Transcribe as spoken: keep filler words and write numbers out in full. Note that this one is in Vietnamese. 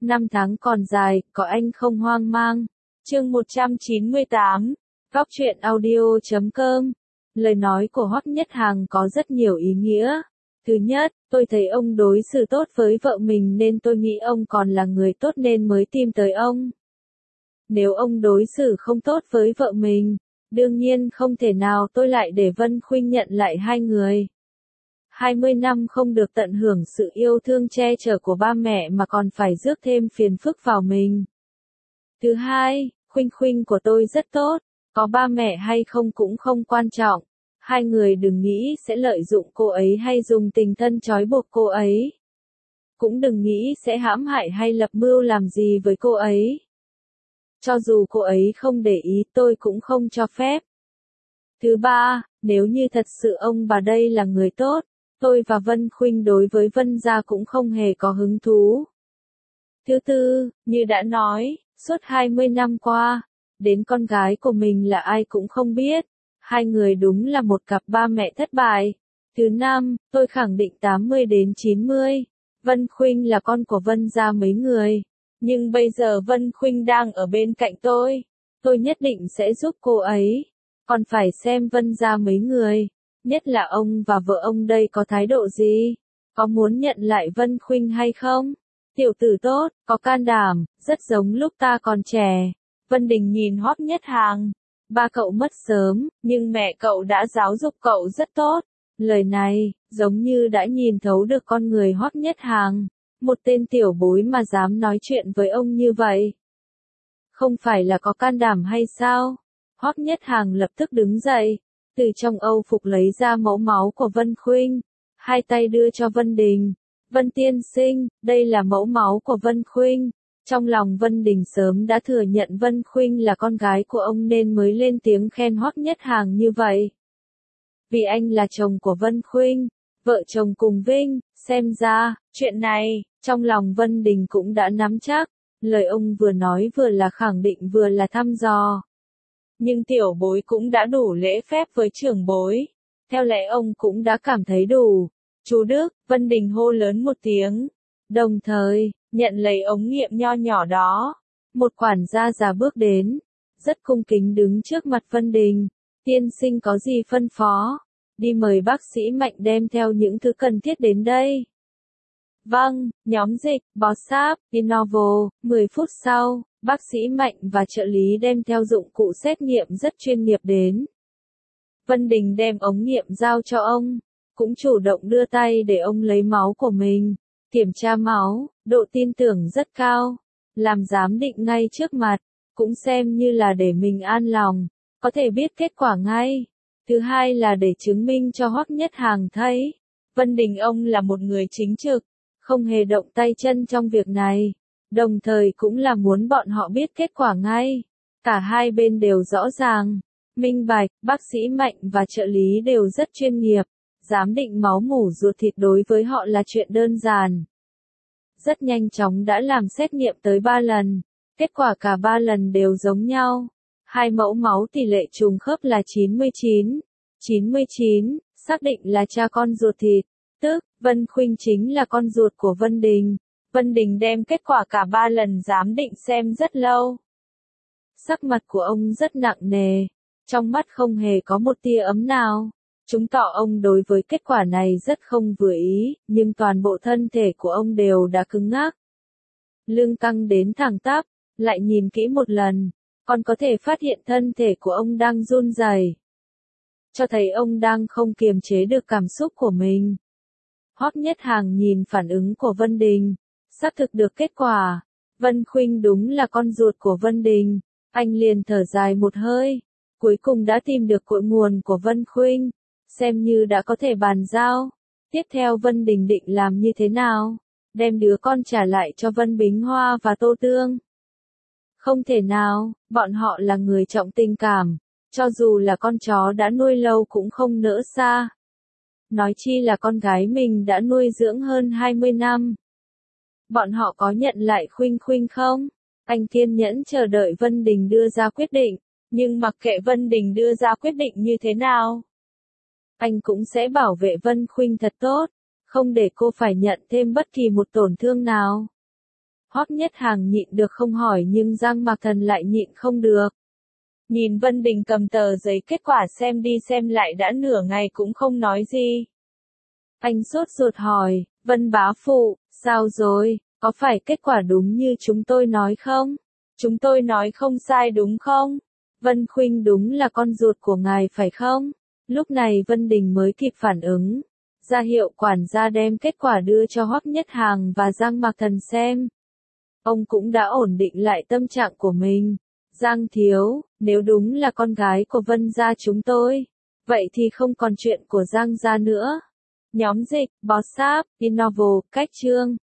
Năm tháng còn dài, có anh không hoang mang. Chương một trăm chín mươi tám, Góc truyện audio chấm com. Lời nói của Hoắc Nhất Hằng có rất nhiều ý nghĩa. Thứ nhất, tôi thấy ông đối xử tốt với vợ mình nên tôi nghĩ ông còn là người tốt nên mới tìm tới ông. Nếu ông đối xử không tốt với vợ mình, đương nhiên không thể nào tôi lại để Vân Khuynh nhận lại hai người. hai mươi năm không được tận hưởng sự yêu thương che chở của ba mẹ mà còn phải rước thêm phiền phức vào mình. Thứ hai, Khuynh Khuynh của tôi rất tốt, có ba mẹ hay không cũng không quan trọng. Hai người đừng nghĩ sẽ lợi dụng cô ấy hay dùng tình thân trói buộc cô ấy. Cũng đừng nghĩ sẽ hãm hại hay lập mưu làm gì với cô ấy. Cho dù cô ấy không để ý tôi cũng không cho phép. Thứ ba, nếu như thật sự ông bà đây là người tốt, tôi và Vân Khuynh đối với Vân gia cũng không hề có hứng thú. Thứ tư, như đã nói, suốt hai mươi năm qua, đến con gái của mình là ai cũng không biết. Hai người đúng là một cặp ba mẹ thất bại. Thứ năm, tôi khẳng định tám mươi đến chín mươi. Vân Khuynh là con của Vân gia mấy người. Nhưng bây giờ Vân Khuynh đang ở bên cạnh tôi. Tôi nhất định sẽ giúp cô ấy. Còn phải xem Vân gia mấy người. Nhất là ông và vợ ông đây có thái độ gì? Có muốn nhận lại Vân Khuynh hay không? Tiểu tử tốt, có can đảm, rất giống lúc ta còn trẻ. Vân Đình nhìn Hoắc Nhất Hằng. Ba cậu mất sớm, nhưng mẹ cậu đã giáo dục cậu rất tốt. Lời này, giống như đã nhìn thấu được con người Hoắc Nhất Hằng. Một tên tiểu bối mà dám nói chuyện với ông như vậy. Không phải là có can đảm hay sao? Hoắc Nhất Hằng lập tức đứng dậy, từ trong âu phục lấy ra mẫu máu của Vân Khuynh, hai tay đưa cho Vân Đình. Vân tiên sinh, đây là mẫu máu của Vân Khuynh. Trong lòng Vân Đình sớm đã thừa nhận Vân Khuynh là con gái của ông nên mới lên tiếng khen Hoắc Nhất Hằng như vậy. Vì anh là chồng của Vân Khuynh, vợ chồng cùng vinh, xem ra, chuyện này, trong lòng Vân Đình cũng đã nắm chắc. Lời ông vừa nói vừa là khẳng định vừa là thăm dò. Nhưng tiểu bối cũng đã đủ lễ phép với trưởng bối. Theo lẽ ông cũng đã cảm thấy đủ. Chú Đức, Vân Đình hô lớn một tiếng. Đồng thời, nhận lấy ống nghiệm nho nhỏ đó. Một quản gia già bước đến. Rất cung kính đứng trước mặt Vân Đình. Tiên sinh có gì phân phó? Đi mời bác sĩ Mạnh đem theo những thứ cần thiết đến đây. Vâng, nhóm dịch, bó sáp, Innovo. mười phút sau, bác sĩ Mạnh và trợ lý đem theo dụng cụ xét nghiệm rất chuyên nghiệp đến. Vân Đình đem ống nghiệm giao cho ông. Cũng chủ động đưa tay để ông lấy máu của mình. Kiểm tra máu, độ tin tưởng rất cao. Làm giám định ngay trước mặt, cũng xem như là để mình an lòng, có thể biết kết quả ngay. Thứ hai là để chứng minh cho Hoắc Nhất Hằng thấy. Vân Đình ông là một người chính trực, không hề động tay chân trong việc này. Đồng thời cũng là muốn bọn họ biết kết quả ngay. Cả hai bên đều rõ ràng, minh bạch, bác sĩ Mạnh và trợ lý đều rất chuyên nghiệp. Giám định máu mủ ruột thịt đối với họ là chuyện đơn giản. Rất nhanh chóng đã làm xét nghiệm tới ba lần. Kết quả cả ba lần đều giống nhau. Hai mẫu máu tỷ lệ trùng khớp là chín mươi chín. chín mươi chín, xác định là cha con ruột thịt. Tức, Vân Khuynh chính là con ruột của Vân Đình. Vân Đình đem kết quả cả ba lần giám định xem rất lâu. Sắc mặt của ông rất nặng nề. Trong mắt không hề có một tia ấm nào. Chứng tỏ ông đối với kết quả này rất không vừa ý, nhưng toàn bộ thân thể của ông đều đã cứng ngắc. Lưng căng đến thẳng tắp, lại nhìn kỹ một lần, còn có thể phát hiện thân thể của ông đang run rẩy, cho thấy ông đang không kiềm chế được cảm xúc của mình. Hoắc Nhất Hằng nhìn phản ứng của Vân Đình, xác thực được kết quả. Vân Khuynh đúng là con ruột của Vân Đình, anh liền thở dài một hơi, cuối cùng đã tìm được cội nguồn của Vân Khuynh. Xem như đã có thể bàn giao. Tiếp theo Vân Đình định làm như thế nào? Đem đứa con trả lại cho Vân Bính Hoa và Tô Tương. Không thể nào, bọn họ là người trọng tình cảm. Cho dù là con chó đã nuôi lâu cũng không nỡ xa. Nói chi là con gái mình đã nuôi dưỡng hơn hai mươi năm. Bọn họ có nhận lại Khuynh Khuynh không? Anh kiên nhẫn chờ đợi Vân Đình đưa ra quyết định. Nhưng mặc kệ Vân Đình đưa ra quyết định như thế nào, anh cũng sẽ bảo vệ Vân Khuynh thật tốt, không để cô phải nhận thêm bất kỳ một tổn thương nào. Hoắc Nhất Hàng nhịn được không hỏi nhưng Giang Mạc Thần lại nhịn không được. Nhìn Vân Đình cầm tờ giấy kết quả xem đi xem lại đã nửa ngày cũng không nói gì. Anh sốt ruột hỏi, Vân bá phụ, sao rồi, có phải kết quả đúng như chúng tôi nói không? Chúng tôi nói không sai đúng không? Vân Khuynh đúng là con ruột của ngài phải không? Lúc này Vân Đình mới kịp phản ứng. Ra hiệu quản gia đem kết quả đưa cho Hoắc Nhất Hàng và Giang Mạc Thần xem. Ông cũng đã ổn định lại tâm trạng của mình. Giang thiếu, nếu đúng là con gái của Vân gia chúng tôi, vậy thì không còn chuyện của Giang gia nữa. Nhóm dịch, Bossap, Innovo, Cách Chương